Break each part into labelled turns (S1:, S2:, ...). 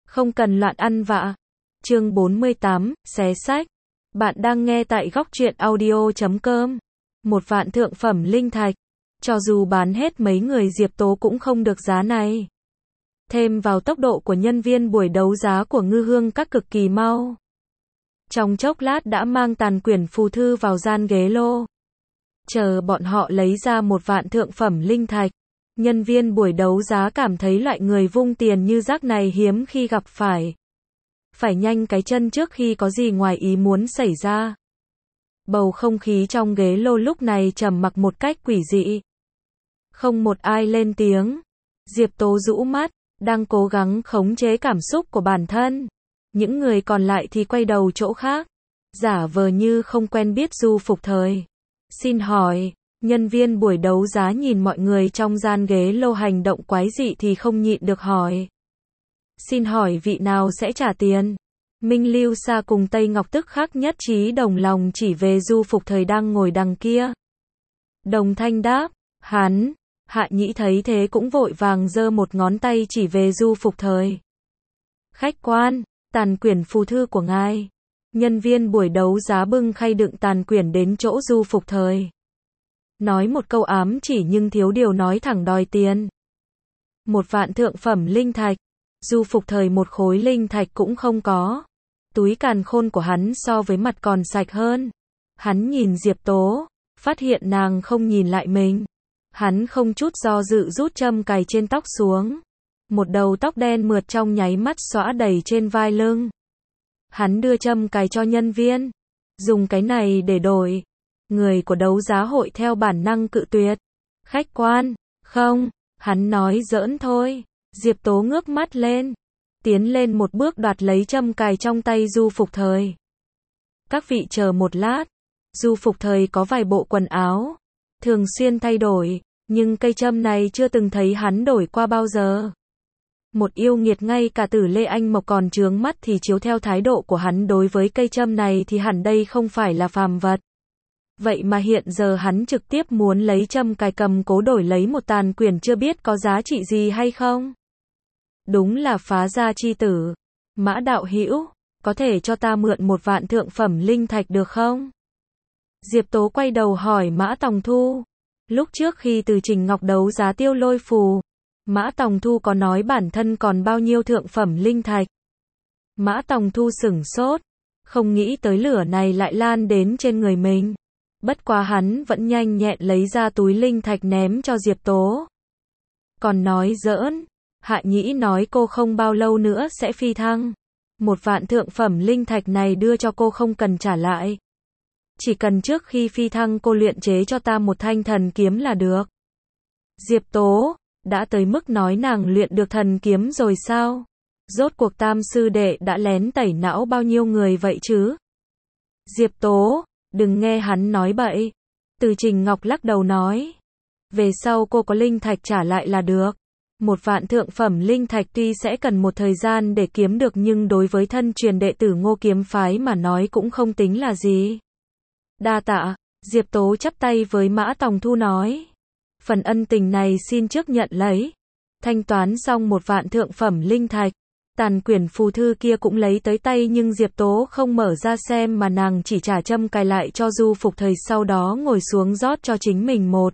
S1: Không cần loạn ăn vạ. Chương 48, xé sách. Bạn đang nghe tại góc truyện audio.com. Một vạn thượng phẩm linh thạch. Cho dù bán hết mấy người Diệp Tố cũng không được giá này. Thêm vào tốc độ của nhân viên buổi đấu giá của Ngư Hương Các cực kỳ mau. Trong chốc lát đã mang tàn quyển phù thư vào gian ghế lô. Chờ bọn họ lấy ra một vạn thượng phẩm linh thạch. Nhân viên buổi đấu giá cảm thấy loại người vung tiền như rác này hiếm khi gặp phải. Phải nhanh cái chân trước khi có gì ngoài ý muốn xảy ra. Bầu không khí trong ghế lô lúc này trầm mặc một cách quỷ dị. Không một ai lên tiếng. Diệp Tố rũ mắt, đang cố gắng khống chế cảm xúc của bản thân. Những người còn lại thì quay đầu chỗ khác. Giả vờ như không quen biết Du Phục Thời. Xin hỏi, nhân viên buổi đấu giá nhìn mọi người trong gian ghế lô hành động quái dị thì không nhịn được hỏi. Xin hỏi vị nào sẽ trả tiền? Minh Lưu Sa cùng Tây Ngọc tức khắc nhất trí đồng lòng chỉ về Du Phục Thời đang ngồi đằng kia. Đồng Thanh đáp, hắn. Hạ Nhĩ thấy thế cũng vội vàng giơ một ngón tay chỉ về Du Phục Thời. Khách quan, tàn quyển phù thư của ngài. Nhân viên buổi đấu giá bưng khay đựng tàn quyển đến chỗ Du Phục Thời. Nói một câu ám chỉ nhưng thiếu điều nói thẳng đòi tiền. Một vạn thượng phẩm linh thạch. Du Phục Thời một khối linh thạch cũng không có. Túi càn khôn của hắn so với mặt còn sạch hơn. Hắn nhìn Diệp Tố, phát hiện nàng không nhìn lại mình. Hắn không chút do dự rút châm cài trên tóc xuống. Một đầu tóc đen mượt trong nháy mắt xõa đầy trên vai lưng. Hắn đưa châm cài cho nhân viên. Dùng cái này để đổi. Người của đấu giá hội theo bản năng cự tuyệt. Khách quan, không, hắn nói giỡn thôi. Diệp Tố ngước mắt lên. Tiến lên một bước đoạt lấy châm cài trong tay Du Phục Thời. Các vị chờ một lát. Du Phục Thời có vài bộ quần áo. Thường xuyên thay đổi. Nhưng cây châm này chưa từng thấy hắn đổi qua bao giờ. Một yêu nghiệt ngay cả Tử Lê Anh Mộc còn chướng mắt thì chiếu theo thái độ của hắn đối với cây châm này thì hẳn đây không phải là phàm vật. Vậy mà hiện giờ hắn trực tiếp muốn lấy châm cài cầm cố đổi lấy một tàn quyển chưa biết có giá trị gì hay không. Đúng là phá gia chi tử. Mã đạo hữu, có thể cho ta mượn một vạn thượng phẩm linh thạch được không? Diệp Tố quay đầu hỏi Mã Tòng Thu. Lúc trước khi từ Trình Ngọc đấu giá Tiêu Lôi phù, Mã Tòng Thu có nói bản thân còn bao nhiêu thượng phẩm linh thạch. Mã Tòng Thu sửng sốt, không nghĩ tới lửa này lại lan đến trên người mình. Bất quá hắn vẫn nhanh nhẹn lấy ra túi linh thạch ném cho Diệp Tố. Còn nói giỡn, Hạ Nhĩ nói cô không bao lâu nữa sẽ phi thăng. Một vạn thượng phẩm linh thạch này đưa cho cô không cần trả lại. Chỉ cần trước khi phi thăng cô luyện chế cho ta một thanh thần kiếm là được. Diệp Tố, đã tới mức nói nàng luyện được thần kiếm rồi sao? Rốt cuộc Tam sư đệ đã lén tẩy não bao nhiêu người vậy chứ? Diệp Tố, đừng nghe hắn nói bậy. Từ Trình Ngọc lắc đầu nói. Về sau cô có linh thạch trả lại là được. Một vạn thượng phẩm linh thạch tuy sẽ cần một thời gian để kiếm được nhưng đối với thân truyền đệ tử Ngô Kiếm Phái mà nói cũng không tính là gì. Đa tạ, Diệp Tố chắp tay với Mã Tòng Thu nói. Phần ân tình này xin trước nhận lấy. Thanh toán xong một vạn thượng phẩm linh thạch. Tàn quyển phù thư kia cũng lấy tới tay nhưng Diệp Tố không mở ra xem mà nàng chỉ trả châm cài lại cho Du Phục Thời sau đó ngồi xuống rót cho chính mình một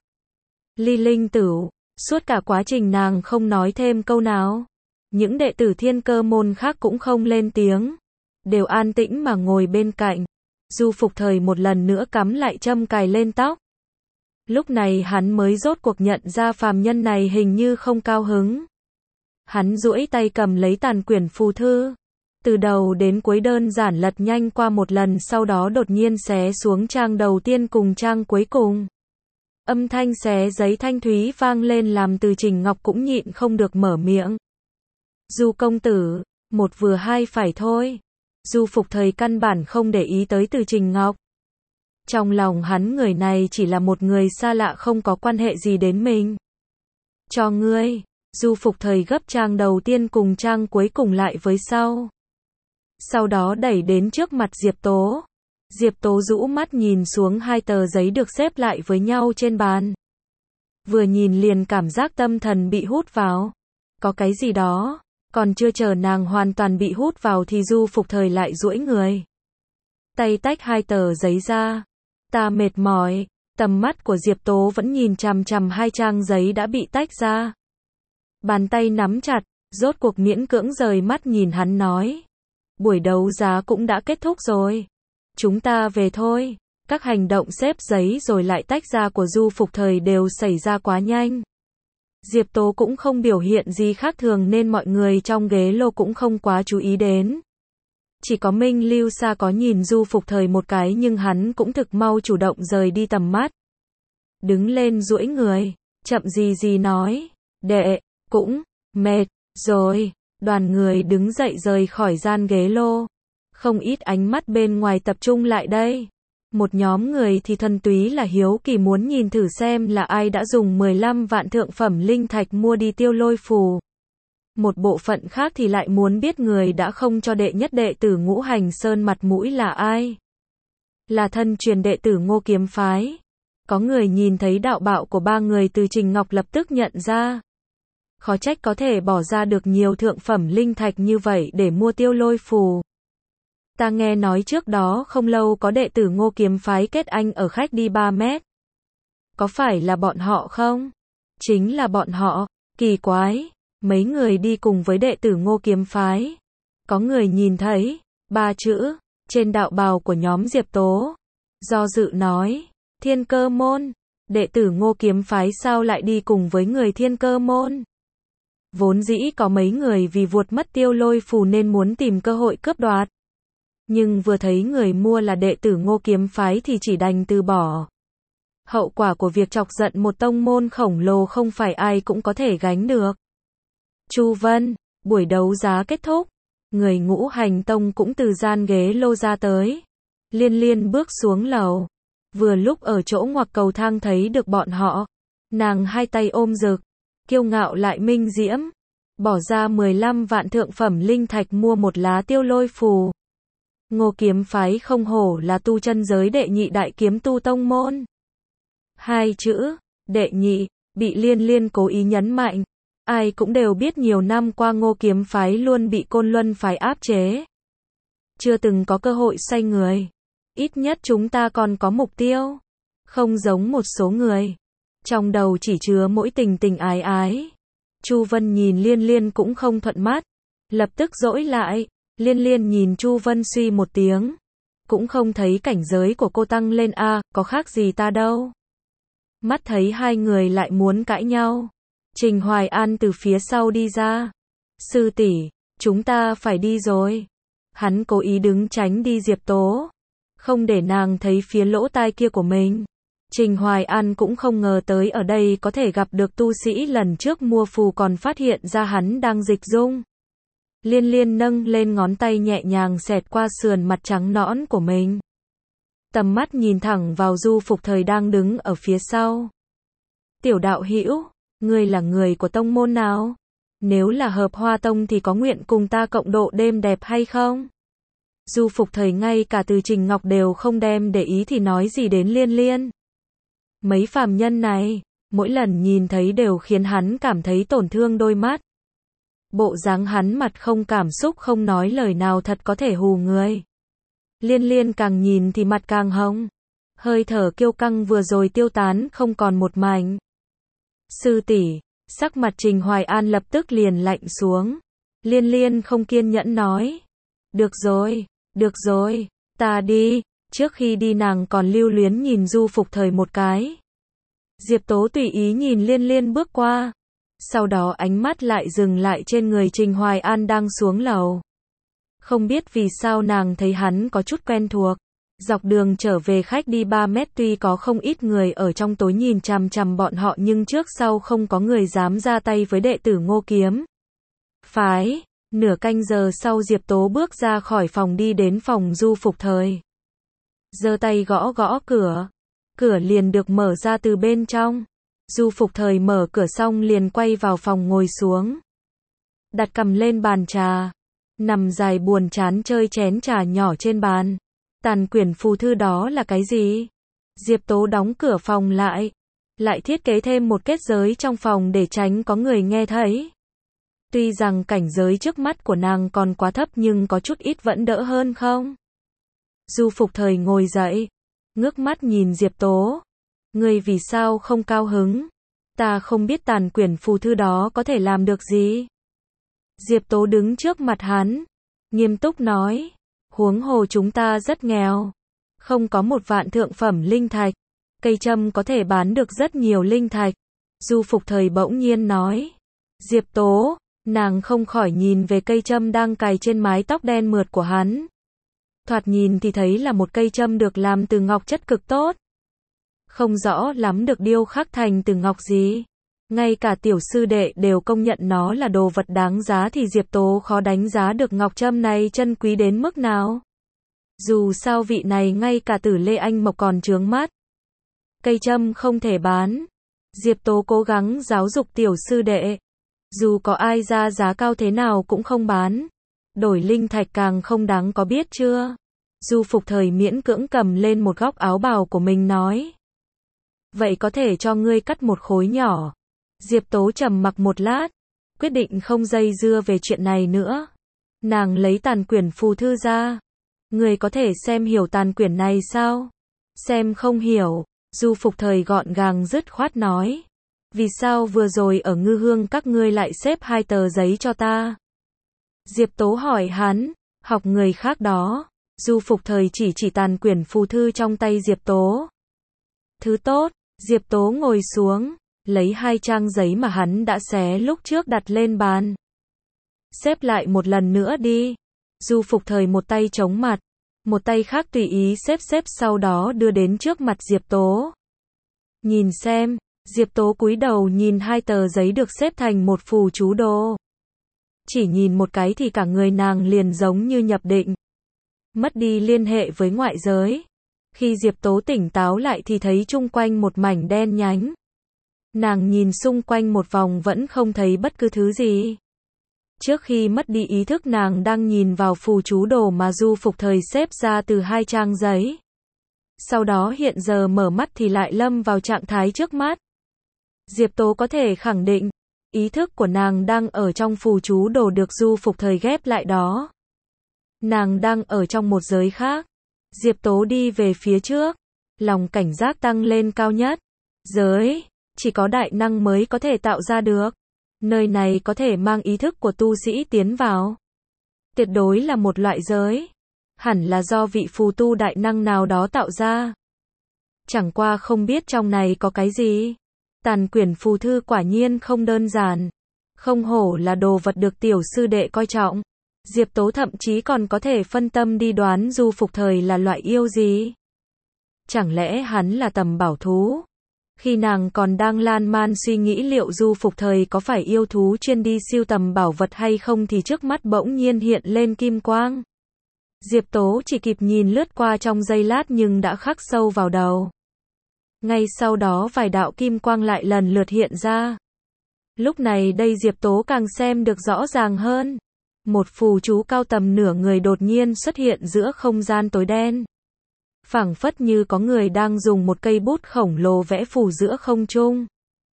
S1: ly linh tửu. Suốt cả quá trình nàng không nói thêm câu nào. Những đệ tử Thiên Cơ môn khác cũng không lên tiếng. Đều an tĩnh mà ngồi bên cạnh. Du Phục Thời một lần nữa cắm lại châm cài lên tóc. Lúc này hắn mới rốt cuộc nhận ra phàm nhân này hình như không cao hứng. Hắn duỗi tay cầm lấy tàn quyển phù thư. Từ đầu đến cuối đơn giản lật nhanh qua một lần sau đó đột nhiên xé xuống trang đầu tiên cùng trang cuối cùng. Âm thanh xé giấy thanh thúy vang lên làm Từ Trình Ngọc cũng nhịn không được mở miệng. Du công tử, một vừa hai phải thôi. Du Phục Thời căn bản không để ý tới Từ Trình Ngọc. Trong lòng hắn người này chỉ là một người xa lạ không có quan hệ gì đến mình. Cho ngươi. Du Phục Thời gấp trang đầu tiên cùng trang cuối cùng lại với sau. Sau đó đẩy đến trước mặt Diệp Tố. Diệp Tố rũ mắt nhìn xuống hai tờ giấy được xếp lại với nhau trên bàn. Vừa nhìn liền cảm giác tâm thần bị hút vào. Có cái gì đó, Còn chưa chờ nàng hoàn toàn bị hút vào thì Du Phục Thời lại duỗi người. Tay tách hai tờ giấy ra. Ta mệt mỏi. Tầm mắt của Diệp Tố vẫn nhìn chằm chằm hai trang giấy đã bị tách ra. Bàn tay nắm chặt, rốt cuộc miễn cưỡng rời mắt nhìn hắn nói. Buổi đấu giá cũng đã kết thúc rồi. Chúng ta về thôi. Các hành động xếp giấy rồi lại tách ra của Du Phục Thời đều xảy ra quá nhanh. Diệp Tố cũng không biểu hiện gì khác thường nên mọi người trong ghế lô cũng không quá chú ý đến. Chỉ có Minh Lưu Sa có nhìn Du Phục Thời một cái nhưng hắn cũng thực mau chủ động rời đi tầm mắt. Đứng lên duỗi người, chậm gì nói, đệ, cũng, mệt, rồi, đoàn người đứng dậy rời khỏi gian ghế lô. Không ít ánh mắt bên ngoài tập trung lại đây. Một nhóm người thì thuần túy là hiếu kỳ muốn nhìn thử xem là ai đã dùng 15 vạn thượng phẩm linh thạch mua đi tiêu lôi phù. Một bộ phận khác thì lại muốn biết người đã không cho đệ nhất đệ tử Ngũ Hành Sơn mặt mũi là ai. Là thân truyền đệ tử Ngô Kiếm Phái. Có người nhìn thấy đạo bạo của ba người từ Trình Ngọc lập tức nhận ra. Khó trách có thể bỏ ra được nhiều thượng phẩm linh thạch như vậy để mua tiêu lôi phù. Ta nghe nói trước đó không lâu có đệ tử Ngô Kiếm Phái kết anh ở khách đi 3 mét. Có phải là bọn họ không? Chính là bọn họ. Kỳ quái. Mấy người đi cùng với đệ tử Ngô Kiếm Phái. Có người nhìn thấy 3 chữ trên đạo bào của nhóm Diệp Tố. Do dự nói, Thiên Cơ Môn. Đệ tử Ngô Kiếm Phái sao lại đi cùng với người Thiên Cơ Môn? Vốn dĩ có mấy người vì vuột mất tiêu lôi phù nên muốn tìm cơ hội cướp đoạt. Nhưng vừa thấy người mua là đệ tử Ngô Kiếm Phái thì chỉ đành từ bỏ. Hậu quả của việc chọc giận một tông môn khổng lồ không phải ai cũng có thể gánh được. Chu Vân, buổi đấu giá kết thúc. Người Ngũ Hành Tông cũng từ gian ghế lô ra tới. Liên Liên bước xuống lầu. Vừa lúc ở chỗ ngoặc cầu thang thấy được bọn họ. Nàng hai tay ôm rực. Kiêu ngạo lại minh diễm. Bỏ ra 15 vạn thượng phẩm linh thạch mua một lá tiêu lôi phù. Ngô Kiếm Phái không hổ là tu chân giới đệ nhị đại kiếm tu tông môn. Hai chữ, đệ nhị, bị Liên Liên cố ý nhấn mạnh. Ai cũng đều biết nhiều năm qua Ngô Kiếm Phái luôn bị Côn Luân Phái áp chế. Chưa từng có cơ hội xoay người. Ít nhất chúng ta còn có mục tiêu. Không giống một số người. Trong đầu chỉ chứa mỗi tình tình ái ái. Chu Vân nhìn Liên Liên cũng không thuận mắt. Lập tức dỗi lại. Liên Liên nhìn Chu Vân suy một tiếng. Cũng không thấy cảnh giới của cô tăng lên a, có khác gì ta đâu. Mắt thấy hai người lại muốn cãi nhau. Trình Hoài An từ phía sau đi ra. Sư tỷ, chúng ta phải đi rồi. Hắn cố ý đứng tránh đi Diệp Tố. Không để nàng thấy phía lỗ tai kia của mình. Trình Hoài An cũng không ngờ tới ở đây có thể gặp được tu sĩ lần trước mua phù còn phát hiện ra hắn đang dịch dung. Liên Liên nâng lên ngón tay nhẹ nhàng xẹt qua sườn mặt trắng nõn của mình. Tầm mắt nhìn thẳng vào Du Phục Thời đang đứng ở phía sau. Tiểu đạo hữu, ngươi là người của tông môn nào? Nếu là Hợp Hoa Tông thì có nguyện cùng ta cộng độ đêm đẹp hay không? Du Phục Thời ngay cả từ Trình Ngọc đều không đem để ý thì nói gì đến Liên Liên. Mấy phàm nhân này, mỗi lần nhìn thấy đều khiến hắn cảm thấy tổn thương đôi mắt. Bộ dáng hắn mặt không cảm xúc không nói lời nào thật có thể hù người. Liên Liên càng nhìn thì mặt càng hồng. Hơi thở kiêu căng vừa rồi tiêu tán không còn một mảnh. Sư tỷ, sắc mặt Trình Hoài An lập tức liền lạnh xuống. Liên Liên không kiên nhẫn nói. Được rồi, ta đi. Trước khi đi nàng còn lưu luyến nhìn Du Phục Thời một cái. Diệp Tố tùy ý nhìn Liên Liên bước qua. Sau đó ánh mắt lại dừng lại trên người Trình Hoài An đang xuống lầu. Không biết vì sao nàng thấy hắn có chút quen thuộc. Dọc đường trở về khách đi 3 mét tuy có không ít người ở trong tối nhìn chằm chằm bọn họ nhưng trước sau không có người dám ra tay với đệ tử Ngô Kiếm Phái. Nửa canh giờ sau Diệp Tố bước ra khỏi phòng đi đến phòng Du Phục Thời. Giơ tay gõ gõ cửa. Cửa liền được mở ra từ bên trong. Du Phục Thời mở cửa xong liền quay vào phòng ngồi xuống. Đặt cằm lên bàn trà. Nằm dài buồn chán chơi chén trà nhỏ trên bàn. Tàn quyển phù thư đó là cái gì? Diệp Tố đóng cửa phòng lại. Lại thiết kế thêm một kết giới trong phòng để tránh có người nghe thấy. Tuy rằng cảnh giới trước mắt của nàng còn quá thấp nhưng có chút ít vẫn đỡ hơn không? Du Phục Thời ngồi dậy, ngước mắt nhìn Diệp Tố. Ngươi vì sao không cao hứng? Ta không biết tàn quyển phù thư đó có thể làm được gì. Diệp Tố đứng trước mặt hắn, nghiêm túc nói. Huống hồ chúng ta rất nghèo. Không có 1 vạn thượng phẩm linh thạch. Cây châm có thể bán được rất nhiều linh thạch. Du Phục Thời bỗng nhiên nói. Diệp Tố, nàng không khỏi nhìn về cây châm đang cài trên mái tóc đen mượt của hắn. Thoạt nhìn thì thấy là một cây châm được làm từ ngọc chất cực tốt. Không rõ lắm được điêu khắc thành từ ngọc gì. Ngay cả tiểu sư đệ đều công nhận nó là đồ vật đáng giá thì Diệp Tố khó đánh giá được ngọc châm này chân quý đến mức nào. Dù sao vị này ngay cả Tử Lê Anh Mộc còn chướng mắt. Cây châm không thể bán. Diệp Tố cố gắng giáo dục tiểu sư đệ. Dù có ai ra giá cao thế nào cũng không bán. Đổi linh thạch càng không đáng có biết chưa. Du Phục Thời miễn cưỡng cầm lên một góc áo bào của mình nói. Vậy có thể cho ngươi cắt một khối nhỏ. Diệp Tố trầm mặc một lát, quyết định không dây dưa về chuyện này nữa. Nàng lấy tàn quyển phù thư ra. Ngươi có thể xem hiểu tàn quyển này sao? Xem không hiểu. Du Phục Thời gọn gàng dứt khoát nói. Vì sao vừa rồi ở Ngư Hương các ngươi lại xếp 2 tờ giấy cho ta? Diệp Tố hỏi hắn, học người khác đó. Du Phục Thời chỉ tàn quyển phù thư trong tay Diệp Tố. Thứ tốt. Diệp Tố ngồi xuống, lấy 2 trang giấy mà hắn đã xé lúc trước đặt lên bàn. Xếp lại một lần nữa đi. Du Phục Thời một tay chống mặt, một tay khác tùy ý xếp sau đó đưa đến trước mặt Diệp Tố. Nhìn xem. Diệp Tố cúi đầu nhìn 2 tờ giấy được xếp thành một phù chú đồ. Chỉ nhìn một cái thì cả người nàng liền giống như nhập định. Mất đi liên hệ với ngoại giới. Khi Diệp Tố tỉnh táo lại thì thấy chung quanh một mảnh đen nhánh. Nàng nhìn xung quanh một vòng vẫn không thấy bất cứ thứ gì. Trước khi mất đi ý thức nàng đang nhìn vào phù chú đồ mà Du Phục Thời xếp ra từ 2 trang giấy. Sau đó hiện giờ mở mắt thì lại lâm vào trạng thái trước mắt. Diệp Tố có thể khẳng định, ý thức của nàng đang ở trong phù chú đồ được Du Phục Thời ghép lại đó. Nàng đang ở trong một giới khác. Diệp Tố đi về phía trước, lòng cảnh giác tăng lên cao nhất. Giới, chỉ có đại năng mới có thể tạo ra được. Nơi này có thể mang ý thức của tu sĩ tiến vào. Tuyệt đối là một loại giới. Hẳn là do vị phù tu đại năng nào đó tạo ra. Chẳng qua không biết trong này có cái gì. Tàn quyển phù thư quả nhiên không đơn giản. Không hổ là đồ vật được tiểu sư đệ coi trọng. Diệp Tố thậm chí còn có thể phân tâm đi đoán Du Phục Thời là loại yêu gì. Chẳng lẽ hắn là tầm bảo thú? Khi nàng còn đang lan man suy nghĩ liệu Du Phục Thời có phải yêu thú chuyên đi siêu tầm bảo vật hay không thì trước mắt bỗng nhiên hiện lên kim quang. Diệp Tố chỉ kịp nhìn lướt qua trong giây lát nhưng đã khắc sâu vào đầu. Ngay sau đó vài đạo kim quang lại lần lượt hiện ra. Lúc này đây Diệp Tố càng xem được rõ ràng hơn. Một phù chú cao tầm nửa người đột nhiên xuất hiện giữa không gian tối đen. Phảng phất như có người đang dùng một cây bút khổng lồ vẽ phù giữa không trung.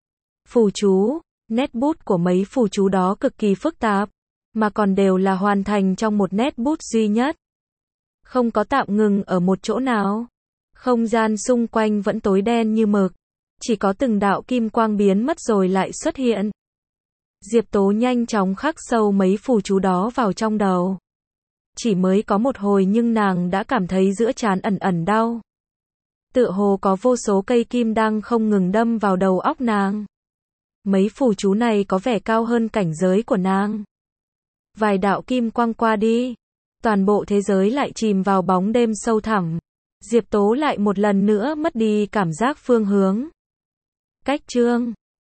S1: Phù chú, nét bút của mấy phù chú đó cực kỳ phức tạp, mà còn đều là hoàn thành trong một nét bút duy nhất. Không có tạm ngừng ở một chỗ nào. Không gian xung quanh vẫn tối đen như mực. Chỉ có từng đạo kim quang biến mất rồi lại xuất hiện. Diệp Tố nhanh chóng khắc sâu mấy phù chú đó vào trong đầu. Chỉ mới có một hồi nhưng nàng đã cảm thấy giữa trán ẩn ẩn đau. Tựa hồ có vô số cây kim đang không ngừng đâm vào đầu óc nàng. Mấy phù chú này có vẻ cao hơn cảnh giới của nàng. Vài đạo kim quang qua đi. Toàn bộ thế giới lại chìm vào bóng đêm sâu thẳm. Diệp Tố lại một lần nữa mất đi cảm giác phương hướng. Cách chương